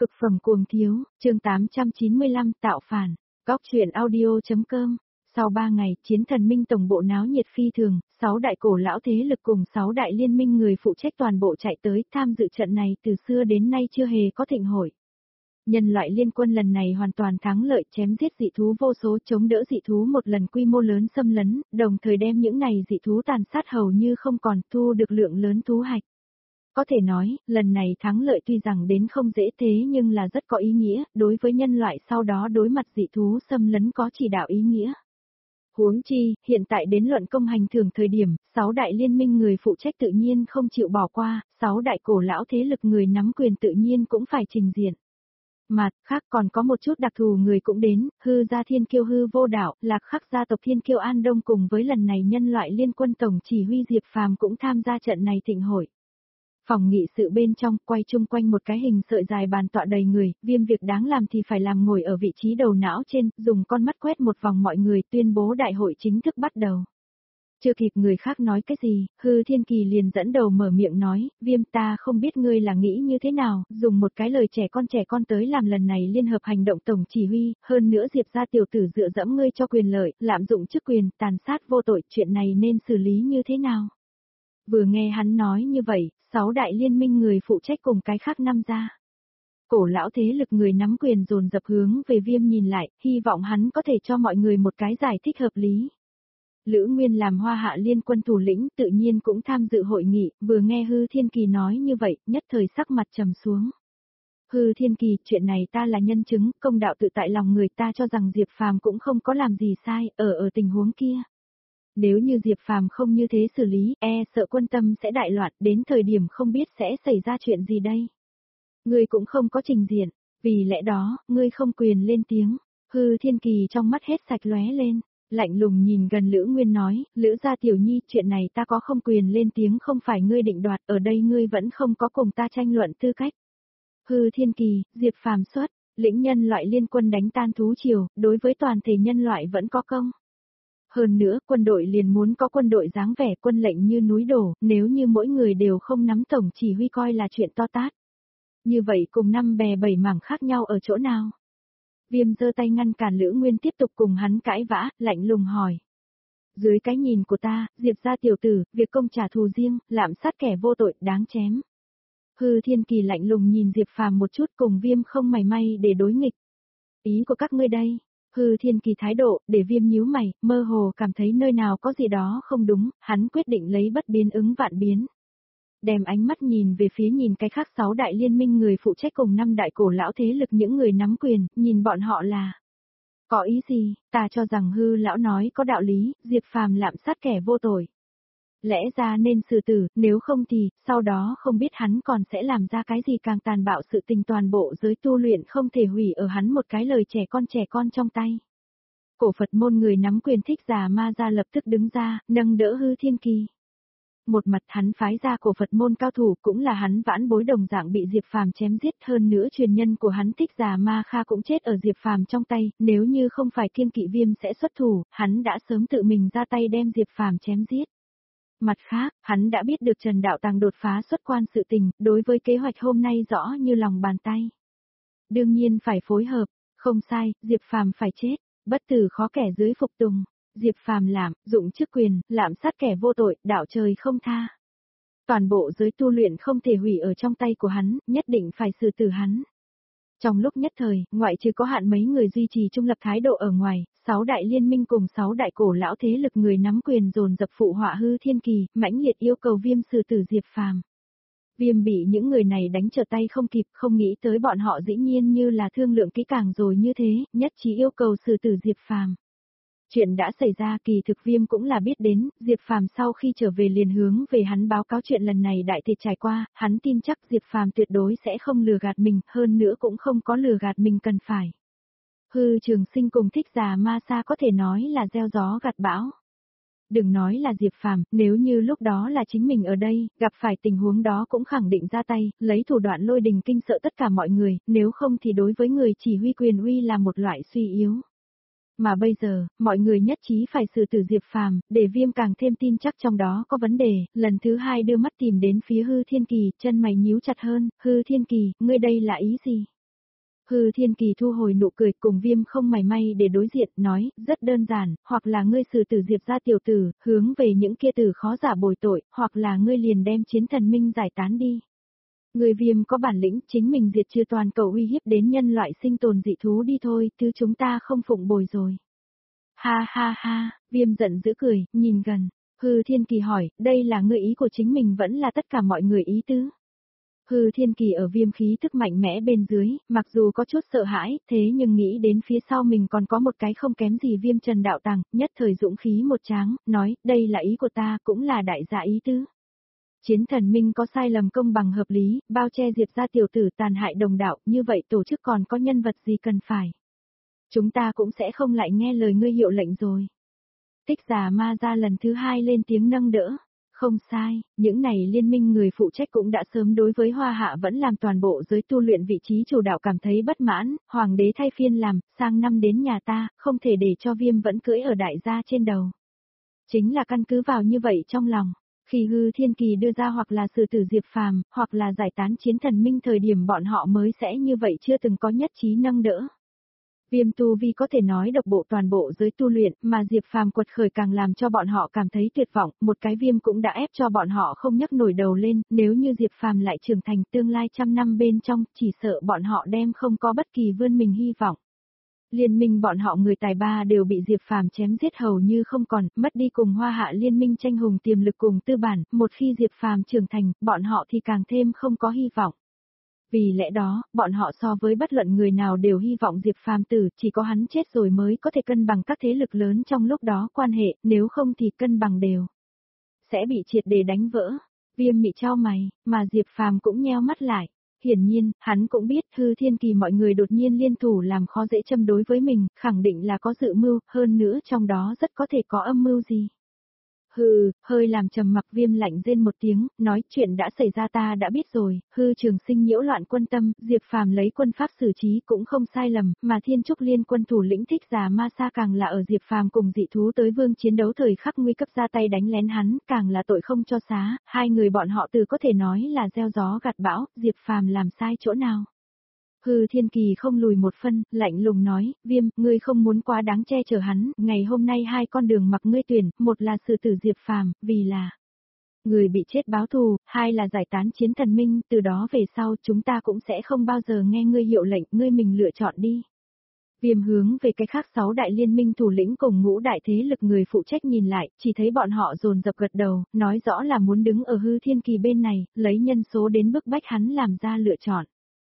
Cực phẩm cuồng thiếu, chương 895 tạo phản, góc truyện audio.com. Sau 3 ngày, chiến thần minh tổng bộ náo nhiệt phi thường, 6 đại cổ lão thế lực cùng 6 đại liên minh người phụ trách toàn bộ chạy tới tham dự trận này từ xưa đến nay chưa hề có thịnh hội. Nhân loại liên quân lần này hoàn toàn thắng lợi chém giết dị thú vô số chống đỡ dị thú một lần quy mô lớn xâm lấn, đồng thời đem những này dị thú tàn sát hầu như không còn thu được lượng lớn thú hạch. Có thể nói, lần này thắng lợi tuy rằng đến không dễ thế nhưng là rất có ý nghĩa, đối với nhân loại sau đó đối mặt dị thú xâm lấn có chỉ đạo ý nghĩa. Huống chi, hiện tại đến luận công hành thưởng thời điểm, 6 đại liên minh người phụ trách tự nhiên không chịu bỏ qua, 6 đại cổ lão thế lực người nắm quyền tự nhiên cũng phải trình diện. Mặt khác còn có một chút đặc thù người cũng đến, hư gia thiên kiêu hư vô đạo, lạc khắc gia tộc thiên kiêu An Đông cùng với lần này nhân loại liên quân tổng chỉ huy Diệp Phàm cũng tham gia trận này thịnh hội. Phòng nghị sự bên trong quay chung quanh một cái hình sợi dài bàn tọa đầy người, Viêm việc đáng làm thì phải làm ngồi ở vị trí đầu não trên, dùng con mắt quét một vòng mọi người tuyên bố đại hội chính thức bắt đầu. Chưa kịp người khác nói cái gì, Hư Thiên Kỳ liền dẫn đầu mở miệng nói, Viêm ta không biết ngươi là nghĩ như thế nào, dùng một cái lời trẻ con tới làm lần này liên hợp hành động tổng chỉ huy, hơn nữa Diệp gia tiểu tử dựa dẫm ngươi cho quyền lợi, lạm dụng chức quyền, tàn sát vô tội, chuyện này nên xử lý như thế nào? Vừa nghe hắn nói như vậy, 6 đại liên minh người phụ trách cùng cái khác năm gia. Cổ lão thế lực người nắm quyền dồn dập hướng về Viêm nhìn lại, hy vọng hắn có thể cho mọi người một cái giải thích hợp lý. Lữ Nguyên làm Hoa Hạ liên quân thủ lĩnh tự nhiên cũng tham dự hội nghị, vừa nghe Hư Thiên Kỳ nói như vậy, nhất thời sắc mặt trầm xuống. Hư Thiên Kỳ, chuyện này ta là nhân chứng, công đạo tự tại lòng người ta cho rằng Diệp Phàm cũng không có làm gì sai, ở tình huống kia. Nếu như Diệp Phàm không như thế xử lý, sợ quân tâm sẽ đại loạn, đến thời điểm không biết sẽ xảy ra chuyện gì đây. Ngươi cũng không có trình diện, vì lẽ đó, ngươi không quyền lên tiếng. Hư Thiên Kỳ trong mắt hết sạch lóe lên, lạnh lùng nhìn gần Lữ Nguyên nói, Lữ gia tiểu nhi, chuyện này ta có không quyền lên tiếng không phải ngươi định đoạt, ở đây ngươi vẫn không có cùng ta tranh luận tư cách. Hư Thiên Kỳ, Diệp Phàm xuất, lĩnh nhân loại liên quân đánh tan thú triều, đối với toàn thể nhân loại vẫn có công. Hơn nữa, quân đội liền muốn có quân đội dáng vẻ quân lệnh như núi đổ, nếu như mỗi người đều không nắm tổng chỉ huy coi là chuyện to tát. Như vậy cùng 5 bè 7 mảng khác nhau ở chỗ nào? Viêm giơ tay ngăn cản Lữ Nguyên tiếp tục cùng hắn cãi vã, lạnh lùng hỏi. Dưới cái nhìn của ta, Diệp gia tiểu tử, việc công trả thù riêng, lạm sát kẻ vô tội, đáng chém. Hư Thiên Kỳ lạnh lùng nhìn Diệp Phàm một chút cùng Viêm không mảy may để đối nghịch. Ý của các ngươi đây? Hư Thiên Kỳ thái độ, để Viêm nhíu mày, mơ hồ cảm thấy nơi nào có gì đó không đúng, hắn quyết định lấy bất biến ứng vạn biến. Đem ánh mắt nhìn về phía nhìn cái khác 6 đại liên minh người phụ trách cùng 5 đại cổ lão thế lực những người nắm quyền, nhìn bọn họ là. Có ý gì, ta cho rằng Hư lão nói có đạo lý, Diệp Phàm lạm sát kẻ vô tội. Lẽ ra nên xử tử, nếu không thì, sau đó không biết hắn còn sẽ làm ra cái gì càng tàn bạo sự tình toàn bộ giới tu luyện không thể hủy ở hắn một cái lời trẻ con trong tay. Cổ Phật môn người nắm quyền Thích Già Ma ra lập tức đứng ra, nâng đỡ Hư Thiên Kỳ. Một mặt hắn phái ra cổ Phật môn cao thủ cũng là hắn vãn bối đồng dạng bị Diệp Phàm chém giết, hơn nữa truyền nhân của hắn Thích Già Ma Kha cũng chết ở Diệp Phàm trong tay, nếu như không phải kiêng kỵ Viêm sẽ xuất thủ, hắn đã sớm tự mình ra tay đem Diệp Phàm chém giết. Mặt khác, hắn đã biết được Trần Đạo Tàng đột phá xuất quan sự tình, đối với kế hoạch hôm nay rõ như lòng bàn tay. Đương nhiên phải phối hợp, không sai, Diệp Phàm phải chết, bất tử khó kẻ dưới phục tùng. Diệp Phàm dụng chức quyền, lạm sát kẻ vô tội, đạo trời không tha. Toàn bộ giới tu luyện không thể hủy ở trong tay của hắn, nhất định phải xử tử hắn. Trong lúc nhất thời, ngoại trừ có hạn mấy người duy trì trung lập thái độ ở ngoài, 6 đại liên minh cùng 6 đại cổ lão thế lực người nắm quyền dồn dập phụ họa Hư Thiên Kỳ, mãnh liệt yêu cầu Viêm xử tử Diệp Phàm. Viêm bị những người này đánh trở tay không kịp, không nghĩ tới bọn họ dĩ nhiên như là thương lượng kỹ càng rồi như thế, nhất trí yêu cầu xử tử Diệp Phàm. Chuyện đã xảy ra kỳ thực Viêm cũng là biết đến, Diệp Phàm sau khi trở về liền hướng về hắn báo cáo chuyện lần này đại thiệt trải qua, hắn tin chắc Diệp Phàm tuyệt đối sẽ không lừa gạt mình, hơn nữa cũng không có lừa gạt mình cần phải. Hư Trường Sinh cùng Thích Già Ma Sa có thể nói là gieo gió gặt bão. Đừng nói là Diệp Phàm, nếu như lúc đó là chính mình ở đây, gặp phải tình huống đó cũng khẳng định ra tay, lấy thủ đoạn lôi đình kinh sợ tất cả mọi người, nếu không thì đối với người chỉ huy quyền uy là một loại suy yếu. Mà bây giờ, mọi người nhất trí phải xử tử Diệp Phàm, để Viêm càng thêm tin chắc trong đó có vấn đề, lần thứ hai đưa mắt tìm đến phía Hư Thiên Kỳ, chân mày nhíu chặt hơn, Hư Thiên Kỳ, ngươi đây là ý gì? Hư Thiên Kỳ thu hồi nụ cười cùng Viêm không mảy may để đối diện, nói, rất đơn giản, hoặc là ngươi xử tử Diệp gia tiểu tử, hướng về những kia tử khó giả bồi tội, hoặc là ngươi liền đem chiến thần minh giải tán đi. Người Viêm có bản lĩnh chính mình diệt trừ toàn cầu uy hiếp đến nhân loại sinh tồn dị thú đi thôi, thứ chúng ta không phụng bồi rồi. Ha ha ha, Viêm giận dữ cười, nhìn gần. Hư Thiên Kỳ hỏi, đây là ngươi ý của chính mình vẫn là tất cả mọi người ý tứ. Hư Thiên Kỳ ở Viêm khí thức mạnh mẽ bên dưới, mặc dù có chút sợ hãi, thế nhưng nghĩ đến phía sau mình còn có một cái không kém gì Viêm Trần Đạo Tàng, nhất thời dũng khí một tráng, nói, đây là ý của ta, cũng là đại gia ý tứ. Chiến thần minh có sai lầm công bằng hợp lý, bao che Diệp gia tiểu tử tàn hại đồng đạo, như vậy tổ chức còn có nhân vật gì cần phải. Chúng ta cũng sẽ không lại nghe lời ngươi hiệu lệnh rồi. Tích Già Ma ra lần thứ hai lên tiếng nâng đỡ. Không sai, những này liên minh người phụ trách cũng đã sớm đối với Hoa Hạ vẫn làm toàn bộ giới tu luyện vị trí chủ đạo cảm thấy bất mãn, hoàng đế thay phiên làm, sang năm đến nhà ta, không thể để cho Viêm vẫn cưỡi ở đại gia trên đầu. Chính là căn cứ vào như vậy trong lòng, khi Hư Thiên Kỳ đưa ra hoặc là xử tử Diệp Phàm, hoặc là giải tán chiến thần minh thời điểm bọn họ mới sẽ như vậy chưa từng có nhất trí nâng đỡ. Viêm tu vi có thể nói độc bộ toàn bộ giới tu luyện, mà Diệp Phàm quật khởi càng làm cho bọn họ cảm thấy tuyệt vọng, một cái Viêm cũng đã ép cho bọn họ không nhấc nổi đầu lên, nếu như Diệp Phàm lại trưởng thành tương lai trăm năm bên trong, chỉ sợ bọn họ đem không có bất kỳ vươn mình hy vọng. Liên minh bọn họ người tài ba đều bị Diệp Phàm chém giết hầu như không còn, mất đi cùng Hoa Hạ liên minh tranh hùng tiềm lực cùng tư bản, một khi Diệp Phàm trưởng thành, bọn họ thì càng thêm không có hy vọng. Vì lẽ đó, bọn họ so với bất luận người nào đều hy vọng Diệp Phàm tử, chỉ có hắn chết rồi mới có thể cân bằng các thế lực lớn trong lúc đó quan hệ, nếu không thì cân bằng đều sẽ bị triệt để đánh vỡ. Viêm mị chau mày, mà Diệp Phàm cũng nheo mắt lại. Hiển nhiên, hắn cũng biết Hư Thiên Kỳ mọi người đột nhiên liên thủ làm khó dễ châm đối với mình, khẳng định là có dự mưu, hơn nữa trong đó rất có thể có âm mưu gì. Hừ, hơi làm trầm mặc Viêm lạnh rên một tiếng, nói chuyện đã xảy ra ta đã biết rồi, Hư Trường Sinh nhiễu loạn quân tâm, Diệp Phàm lấy quân pháp xử trí cũng không sai lầm, mà Thiên Trúc Liên quân thủ lĩnh Thích Già Ma Sa càng là ở Diệp Phàm cùng dị thú tới vương chiến đấu thời khắc nguy cấp ra tay đánh lén hắn, càng là tội không cho xá, hai người bọn họ từ có thể nói là gieo gió gặt bão, Diệp Phàm làm sai chỗ nào. Hư Thiên Kỳ không lùi một phân, lạnh lùng nói, Viêm, ngươi không muốn quá đáng che chở hắn, ngày hôm nay hai con đường mặc ngươi tuyển, một là xử tử Diệp Phàm, vì là người bị chết báo thù, hai là giải tán chiến thần minh, từ đó về sau chúng ta cũng sẽ không bao giờ nghe ngươi hiệu lệnh, ngươi mình lựa chọn đi. Viêm hướng về cái khác 6 đại liên minh thủ lĩnh cùng ngũ đại thế lực người phụ trách nhìn lại, chỉ thấy bọn họ dồn dập gật đầu, nói rõ là muốn đứng ở Hư Thiên Kỳ bên này, lấy nhân số đến bức bách hắn làm ra lựa chọn.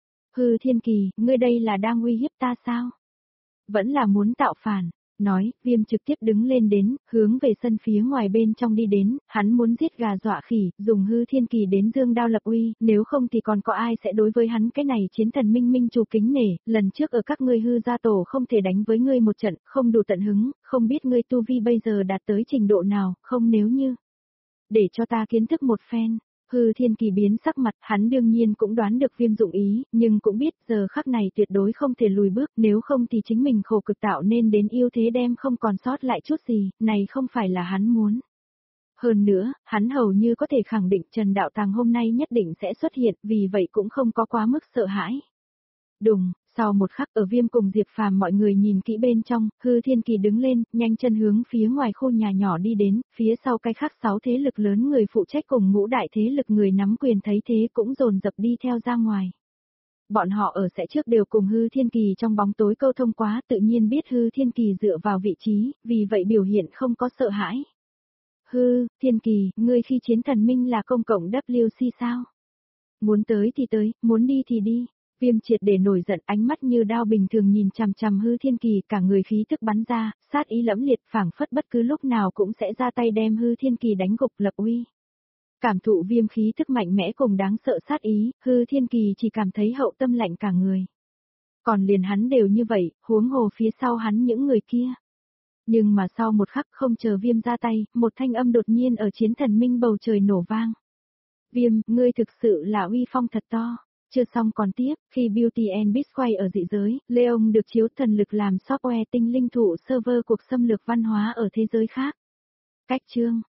Hư Thiên Kỳ, ngươi đây là đang uy hiếp ta sao? Vẫn là muốn tạo phản, nói, Viêm trực tiếp đứng lên đến, hướng về sân phía ngoài bên trong đi đến, hắn muốn giết gà dọa khỉ, dùng Hư Thiên Kỳ đến dương đao lập uy, nếu không thì còn có ai sẽ đối với hắn cái này chiến thần minh minh chủ kính nể, lần trước ở các ngươi Hư gia tổ không thể đánh với ngươi một trận, không đủ tận hứng, không biết ngươi tu vi bây giờ đạt tới trình độ nào, không nếu như. Để cho ta kiến thức một phen. Hư Thiên Kỳ biến sắc mặt, hắn đương nhiên cũng đoán được Viêm dụng ý, nhưng cũng biết giờ khắc này tuyệt đối không thể lùi bước, nếu không thì chính mình khổ cực tạo nên đến ưu thế đem không còn sót lại chút gì, này không phải là hắn muốn. Hơn nữa, hắn hầu như có thể khẳng định Trần Đạo Tàng hôm nay nhất định sẽ xuất hiện, vì vậy cũng không có quá mức sợ hãi. Đùng, sau một khắc ở Viêm cùng Diệp Phàm mọi người nhìn kỹ bên trong, Hư Thiên Kỳ đứng lên, nhanh chân hướng phía ngoài khu nhà nhỏ đi đến, phía sau cái khác 6 thế lực lớn người phụ trách cùng ngũ đại thế lực người nắm quyền thấy thế cũng dồn dập đi theo ra ngoài. Bọn họ ở sẽ trước đều cùng Hư Thiên Kỳ trong bóng tối câu thông quá, tự nhiên biết Hư Thiên Kỳ dựa vào vị trí, vì vậy biểu hiện không có sợ hãi. Hư Thiên Kỳ, ngươi khi chiến thần minh là công cộng WC sao? Muốn tới thì tới, muốn đi thì đi. Viêm triệt để nổi giận, ánh mắt như đao bình thường nhìn chằm chằm Hư Thiên Kỳ, cả người khí tức bắn ra, sát ý lẫm liệt, phảng phất bất cứ lúc nào cũng sẽ ra tay đem Hư Thiên Kỳ đánh gục lập uy. Cảm thụ Viêm khí tức mạnh mẽ cùng đáng sợ sát ý, Hư Thiên Kỳ chỉ cảm thấy hậu tâm lạnh cả người. Còn liền hắn đều như vậy, huống hồ phía sau hắn những người kia. Nhưng mà sau một khắc không chờ Viêm ra tay, một thanh âm đột nhiên ở chiến thần minh bầu trời nổ vang. Viêm, ngươi thực sự là uy phong thật to. Chưa xong còn tiếp, khi Beauty and Beast quay ở dị giới, Leon được chiếu thần lực làm software tinh linh thụ server cuộc xâm lược văn hóa ở thế giới khác. Cách chương